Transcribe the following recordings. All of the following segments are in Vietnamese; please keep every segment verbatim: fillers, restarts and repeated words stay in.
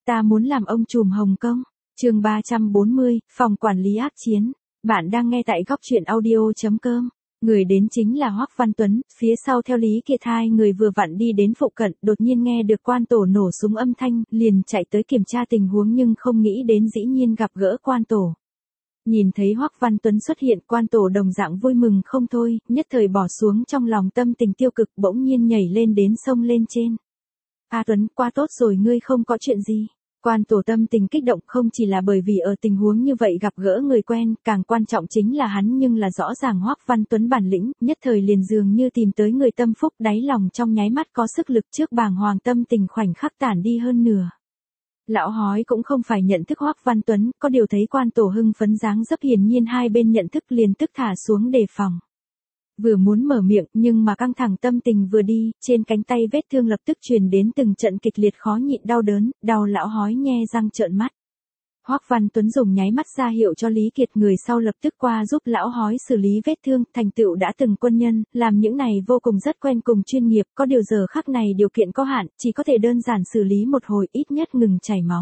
ta muốn làm ông trùm Hồng Kông. Chương ba trăm bốn mươi, phòng quản lý ác chiến. Bạn đang nghe tại góc truyện audio.com. Người đến chính là Hoắc Văn Tuấn, phía sau theo Lý Kiệt hai người vừa vặn đi đến phụ cận, đột nhiên nghe được quan tổ nổ súng âm thanh, liền chạy tới kiểm tra tình huống nhưng không nghĩ đến dĩ nhiên gặp gỡ quan tổ. Nhìn thấy Hoắc Văn Tuấn xuất hiện, quan tổ đồng dạng vui mừng không thôi, nhất thời bỏ xuống trong lòng tâm tình tiêu cực, bỗng nhiên nhảy lên đến sông lên trên. A Tuấn, qua tốt rồi, ngươi không có chuyện gì. Quan tổ tâm tình kích động không chỉ là bởi vì ở tình huống như vậy gặp gỡ người quen, càng quan trọng chính là hắn nhưng là rõ ràng Hoắc Văn Tuấn bản lĩnh, nhất thời liền dường như tìm tới người tâm phúc, đáy lòng trong nháy mắt có sức lực, trước bàng hoàng tâm tình khoảnh khắc tản đi hơn nửa. Lão hói cũng không phải nhận thức Hoắc Văn Tuấn, có điều thấy quan tổ hưng phấn dáng dấp, hiển nhiên hai bên nhận thức liền tức thả xuống đề phòng. Vừa muốn mở miệng nhưng mà căng thẳng tâm tình vừa đi, trên cánh tay vết thương lập tức truyền đến từng trận kịch liệt khó nhịn đau đớn, đau lão hói nhe răng trợn mắt. Hoắc Văn Tuấn dùng nháy mắt ra hiệu cho Lý Kiệt người sau lập tức qua giúp lão hói xử lý vết thương, thành tựu đã từng quân nhân, làm những này vô cùng rất quen cùng chuyên nghiệp, có điều giờ khắc này điều kiện có hạn, chỉ có thể đơn giản xử lý một hồi, ít nhất ngừng chảy máu.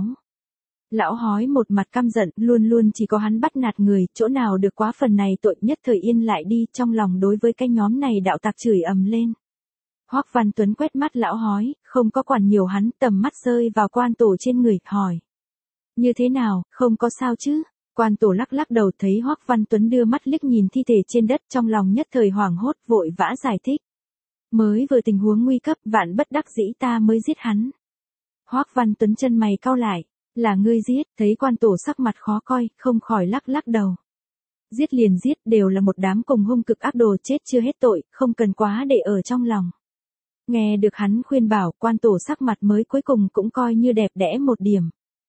Lão hói một mặt căm giận, luôn luôn chỉ có hắn bắt nạt người, chỗ nào được quá phần này tội, nhất thời yên lại đi, trong lòng đối với cái nhóm này đạo tặc chửi ầm lên. Hoắc Văn Tuấn quét mắt lão hói, không có quản nhiều hắn, tầm mắt rơi vào quan tổ trên người, hỏi. Như thế nào, không có sao chứ? Quan tổ lắc lắc đầu, thấy Hoắc Văn Tuấn đưa mắt liếc nhìn thi thể trên đất, trong lòng nhất thời hoảng hốt, vội vã giải thích. Mới vừa tình huống nguy cấp, vạn bất đắc dĩ ta mới giết hắn. Hoắc Văn Tuấn chân mày cau lại. Là ngươi giết, thấy quan tổ sắc mặt khó coi, không khỏi lắc lắc đầu. Giết liền giết, đều là một đám cùng hung cực ác đồ, chết chưa hết tội, không cần quá để ở trong lòng. Nghe được hắn khuyên bảo, quan tổ sắc mặt mới cuối cùng cũng coi như đẹp đẽ một điểm.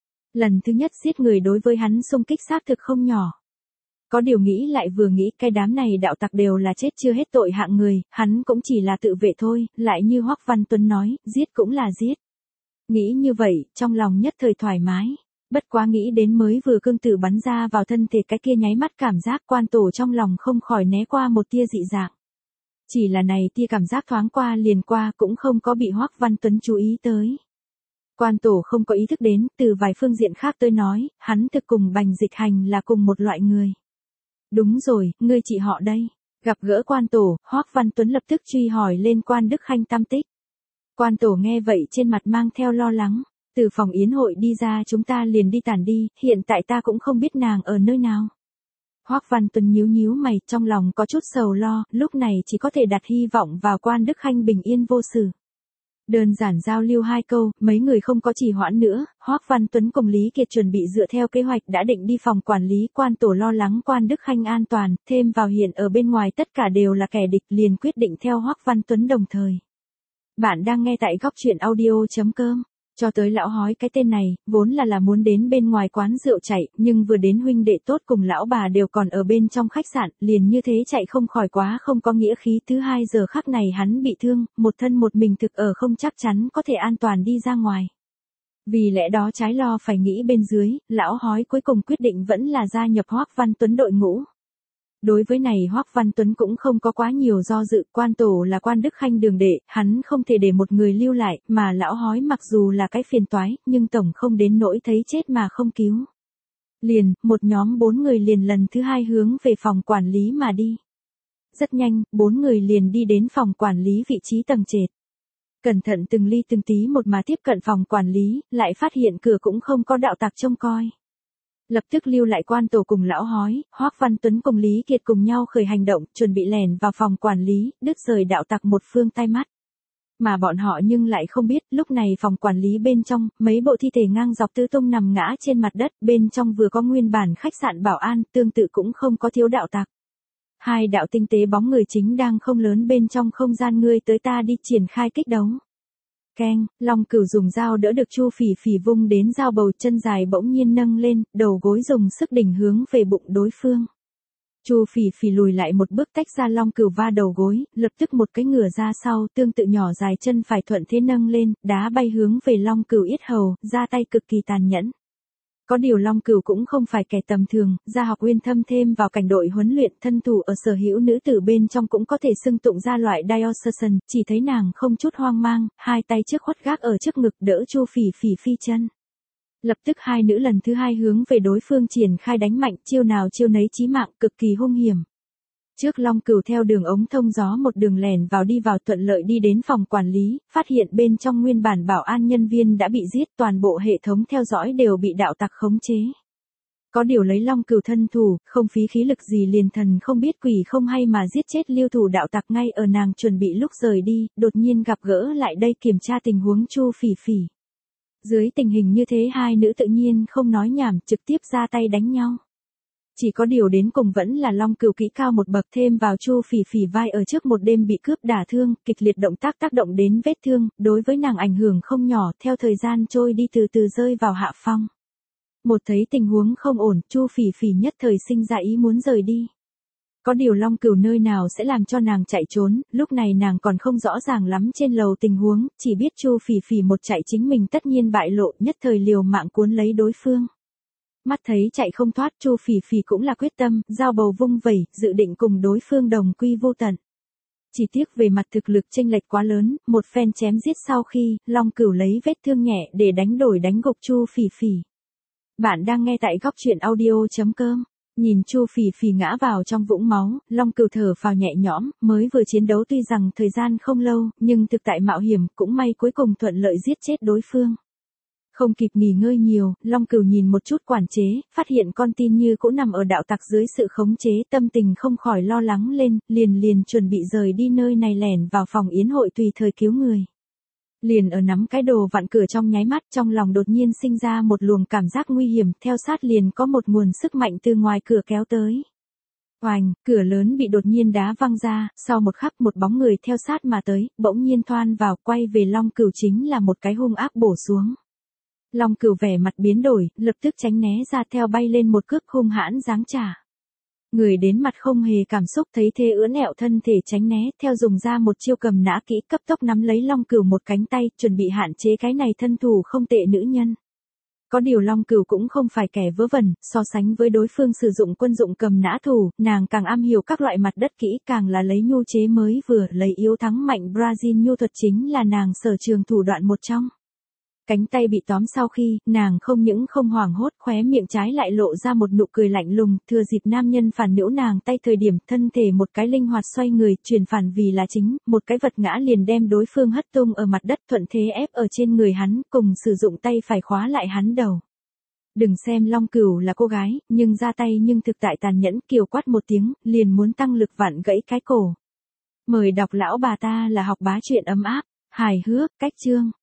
Lần thứ nhất giết người đối với hắn xung kích xác thực không nhỏ. Có điều nghĩ lại vừa nghĩ, cái đám này đạo tặc đều là chết chưa hết tội hạng người, hắn cũng chỉ là tự vệ thôi, lại như Hoắc Văn Tuấn nói, giết cũng là giết. Nghĩ như vậy, trong lòng nhất thời thoải mái. Bất quá nghĩ đến mới vừa cương tử bắn ra vào thân thể cái kia nháy mắt cảm giác, quan tổ trong lòng không khỏi né qua một tia dị dạng. Chỉ là này tia cảm giác thoáng qua liền qua, cũng không có bị Hoắc Văn Tuấn chú ý tới. Quan tổ không có ý thức đến, từ vài phương diện khác tới nói, hắn thực cùng Bành Dịch Hành là cùng một loại người. Đúng rồi, ngươi chị họ đây. Gặp gỡ quan tổ, Hoắc Văn Tuấn lập tức truy hỏi lên Quan Đức Khanh tam tích. Quan tổ nghe vậy trên mặt mang theo lo lắng, từ phòng yến hội đi ra chúng ta liền đi tản đi, hiện tại ta cũng không biết nàng ở nơi nào. Hoắc Văn Tuấn nhíu nhíu mày, trong lòng có chút sầu lo, lúc này chỉ có thể đặt hy vọng vào Quan Đức Khanh bình yên vô sự. Đơn giản giao lưu hai câu, mấy người không có trì hoãn nữa, Hoắc Văn Tuấn cùng Lý Kiệt chuẩn bị dựa theo kế hoạch đã định đi phòng quản lý. Quan tổ lo lắng Quan Đức Khanh an toàn, thêm vào hiện ở bên ngoài tất cả đều là kẻ địch, liền quyết định theo Hoắc Văn Tuấn đồng thời. Bạn đang nghe tại góc truyện audio.com. Cho tới lão hói cái tên này, vốn là là muốn đến bên ngoài quán rượu chạy, nhưng vừa đến huynh đệ tốt cùng lão bà đều còn ở bên trong khách sạn, liền như thế chạy không khỏi quá không có nghĩa khí. Thứ hai giờ khắc này hắn bị thương, một thân một mình thực ở không chắc chắn có thể an toàn đi ra ngoài. Vì lẽ đó trái lo phải nghĩ bên dưới, lão hói cuối cùng quyết định vẫn là gia nhập Hoắc Văn Tuấn đội ngũ. Đối với này Hoắc Văn Tuấn cũng không có quá nhiều do dự, quan tổ là Quan Đức Khanh đường đệ, hắn không thể để một người lưu lại, mà lão hói mặc dù là cái phiền toái, nhưng tổng không đến nỗi thấy chết mà không cứu. Liền, một nhóm bốn người liền lần thứ hai hướng về phòng quản lý mà đi. Rất nhanh, bốn người liền đi đến phòng quản lý vị trí tầng trệt. Cẩn thận từng ly từng tí một mà tiếp cận phòng quản lý, lại phát hiện cửa cũng không có đạo tặc trông coi. Lập tức lưu lại quan tổ cùng lão hói, Hoắc Văn Tuấn cùng Lý Kiệt cùng nhau khởi hành động, chuẩn bị lèn vào phòng quản lý, đứt rời đạo tặc một phương tai mắt. Mà bọn họ nhưng lại không biết, lúc này phòng quản lý bên trong, mấy bộ thi thể ngang dọc tứ tung nằm ngã trên mặt đất, bên trong vừa có nguyên bản khách sạn bảo an, tương tự cũng không có thiếu đạo tặc. Hai đạo tinh tế bóng người chính đang không lớn bên trong không gian ngươi tới ta đi triển khai kích đấu. Keng, Long Cửu dùng dao đỡ được Chu Phỉ Phỉ vung đến dao bầu, chân dài bỗng nhiên nâng lên, đầu gối dùng sức đỉnh hướng về bụng đối phương. Chu Phỉ Phỉ lùi lại một bước tách ra Long Cửu va đầu gối, lập tức một cái ngửa ra sau, tương tự nhỏ dài chân phải thuận thế nâng lên, đá bay hướng về Long Cửu yết hầu, ra tay cực kỳ tàn nhẫn. Có điều Long Cửu cũng không phải kẻ tầm thường, gia học uyên thâm thêm vào cảnh đội huấn luyện, thân thủ ở sở hữu nữ tử bên trong cũng có thể xưng tụng ra loại Diocesan, chỉ thấy nàng không chút hoang mang, hai tay trước khuất gác ở trước ngực đỡ Chu Phỉ Phỉ phi chân. Lập tức hai nữ lần thứ hai hướng về đối phương triển khai đánh mạnh, chiêu nào chiêu nấy chí mạng, cực kỳ hung hiểm. Trước Long Cửu theo đường ống thông gió một đường lèn vào đi vào thuận lợi đi đến phòng quản lý, phát hiện bên trong nguyên bản bảo an nhân viên đã bị giết, toàn bộ hệ thống theo dõi đều bị đạo tặc khống chế. Có điều lấy Long Cửu thân thủ, không phí khí lực gì liền thần không biết quỷ không hay mà giết chết lưu thủ đạo tặc ngay ở nàng chuẩn bị lúc rời đi, đột nhiên gặp gỡ lại đây kiểm tra tình huống Chu Phỉ Phỉ. Dưới tình hình như thế hai nữ tự nhiên không nói nhảm, trực tiếp ra tay đánh nhau. Chỉ có điều đến cùng vẫn là Long Cửu kỹ cao một bậc, thêm vào Chu Phỉ Phỉ vai ở trước một đêm bị cướp đả thương, kịch liệt động tác tác động đến vết thương, đối với nàng ảnh hưởng không nhỏ, theo thời gian trôi đi từ từ rơi vào hạ phong. Một thấy tình huống không ổn, Chu Phỉ Phỉ nhất thời sinh ra ý muốn rời đi. Có điều Long Cửu nơi nào sẽ làm cho nàng chạy trốn, lúc này nàng còn không rõ ràng lắm trên lầu tình huống, chỉ biết Chu Phỉ Phỉ một chạy chính mình tất nhiên bại lộ, nhất thời liều mạng cuốn lấy đối phương. Mắt thấy chạy không thoát, Chu Phỉ Phỉ cũng là quyết tâm, dao bầu vung vẩy, dự định cùng đối phương đồng quy vô tận. Chỉ tiếc về mặt thực lực chênh lệch quá lớn, một phen chém giết sau khi, Long Cửu lấy vết thương nhẹ để đánh đổi đánh gục Chu Phỉ Phỉ. Bạn đang nghe tại góc truyện audio chấm com. Nhìn Chu Phỉ Phỉ ngã vào trong vũng máu, Long Cửu thở phào nhẹ nhõm, mới vừa chiến đấu tuy rằng thời gian không lâu, nhưng thực tại mạo hiểm, cũng may cuối cùng thuận lợi giết chết đối phương. Không kịp nghỉ ngơi nhiều, Long Cửu nhìn một chút quản chế, phát hiện con tin như cũ nằm ở đạo tặc dưới sự khống chế, tâm tình không khỏi lo lắng lên, liền liền chuẩn bị rời đi nơi này lẻn vào phòng yến hội tùy thời cứu người. Liền ở nắm cái đồ vặn cửa trong nháy mắt, trong lòng đột nhiên sinh ra một luồng cảm giác nguy hiểm, theo sát liền có một nguồn sức mạnh từ ngoài cửa kéo tới. Oành, cửa lớn bị đột nhiên đá văng ra, sau một khắc một bóng người theo sát mà tới, bỗng nhiên thoan vào, quay về Long Cửu chính là một cái hung ác bổ xuống. Long Cửu vẻ mặt biến đổi, lập tức tránh né ra, theo bay lên một cước hung hãn giáng trả. Người đến mặt không hề cảm xúc, thấy thế ưỡn ẹo thân thể tránh né, theo dùng ra một chiêu cầm nã kỹ, cấp tốc nắm lấy Long Cửu một cánh tay, chuẩn bị hạn chế cái này thân thủ không tệ nữ nhân. Có điều Long Cửu cũng không phải kẻ vớ vẩn, so sánh với đối phương sử dụng quân dụng cầm nã thủ, nàng càng am hiểu các loại mặt đất kỹ, càng là lấy nhu chế mới vừa, lấy yếu thắng mạnh. Brazil nhu thuật chính là nàng sở trường thủ đoạn một trong. Cánh tay bị tóm sau khi, nàng không những không hoảng hốt, khóe miệng trái lại lộ ra một nụ cười lạnh lùng, thừa dịp nam nhân phản nữu nàng tay thời điểm, thân thể một cái linh hoạt xoay người, chuyển phản vì là chính, một cái vật ngã liền đem đối phương hất tung ở mặt đất, thuận thế ép ở trên người hắn, cùng sử dụng tay phải khóa lại hắn đầu. Đừng xem Long Cửu là cô gái, nhưng ra tay nhưng thực tại tàn nhẫn, kiều quát một tiếng, liền muốn tăng lực vặn gãy cái cổ. Mời đọc lão bà ta là học bá truyện ấm áp, hài hước, cách chương.